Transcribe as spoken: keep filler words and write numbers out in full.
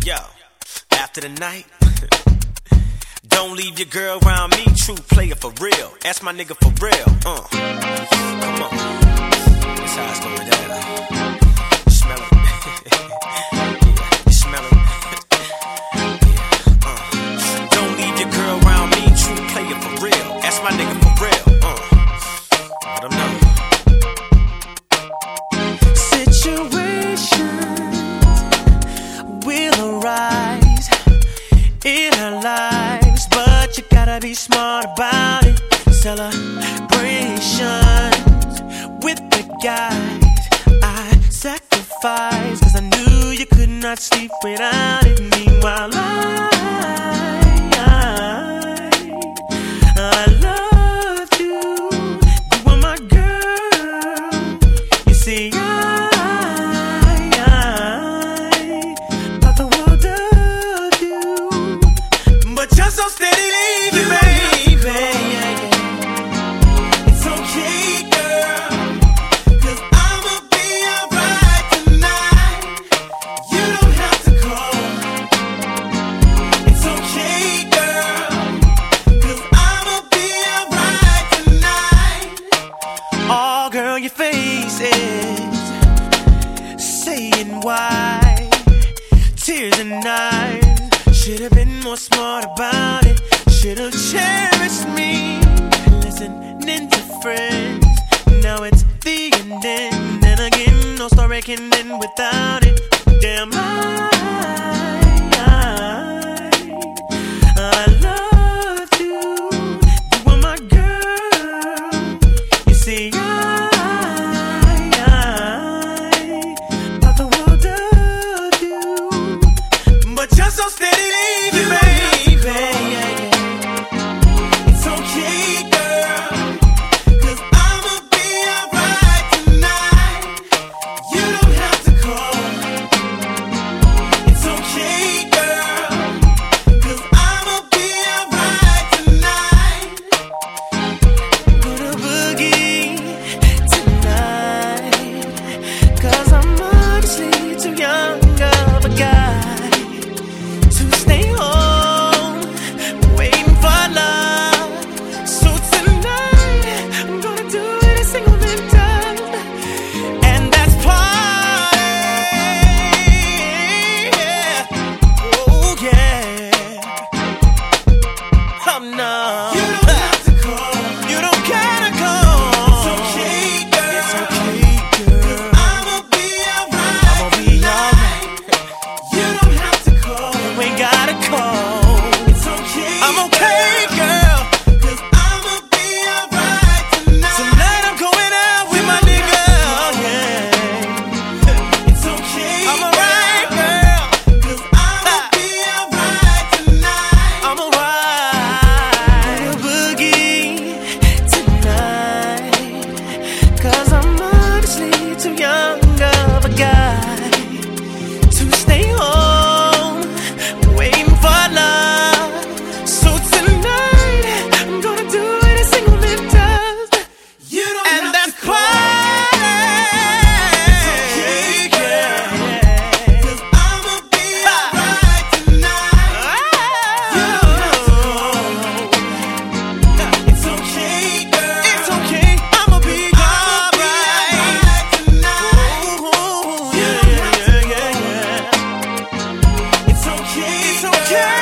Yo, after the night, don't leave your girl around me. True player for real. Ask my nigga for real. Uh, come on. That's how it's going down. You smell it? Yeah, you smell it? Yeah, uh. Don't leave your girl around me. True player for real. Ask my nigga for real. Uh, let him know. In our lives, but you gotta be smart about it. Celebrations with the guys I sacrificed, cause I knew you could not sleep without it. Meanwhile I, I, I loved you, you were my girl. You see I, just so steady leaving, baby. It's okay, girl, cause I'ma be alright tonight. You don't have to call. It's okay, girl, cause I'ma be alright tonight. Oh, girl, your face is saying why. Tears and eyes. Should've been more smart about it. Should've cherished me. Listening to friends. Now it's the ending. And again, no story can end without it. Damn, I, I, I loved you. You were my girl. You see, I, I thought the world of you. But you're so steady. No. You don't have to call. You don't gotta call. It's okay, girl. It's okay, girl. Cause I'ma be alright. I'ma be alright. You don't have to call. You ain't gotta call. It's okay. I'm okay, girl. Cause I'ma be alright tonight. Tonight I'm going out with my nigga. Yeah. It's okay. I'm alright, girl. Cause I'ma be alright tonight. I'm alright. Cause I'm honestly too young of a guy to stay home waiting for love. So tonight I'm gonna do it a single man does. You don't and have that's to cry. It's okay, girl. Cause I'ma be alright tonight. You don't have to call. It's okay, girl. It's okay. I'ma be it's okay.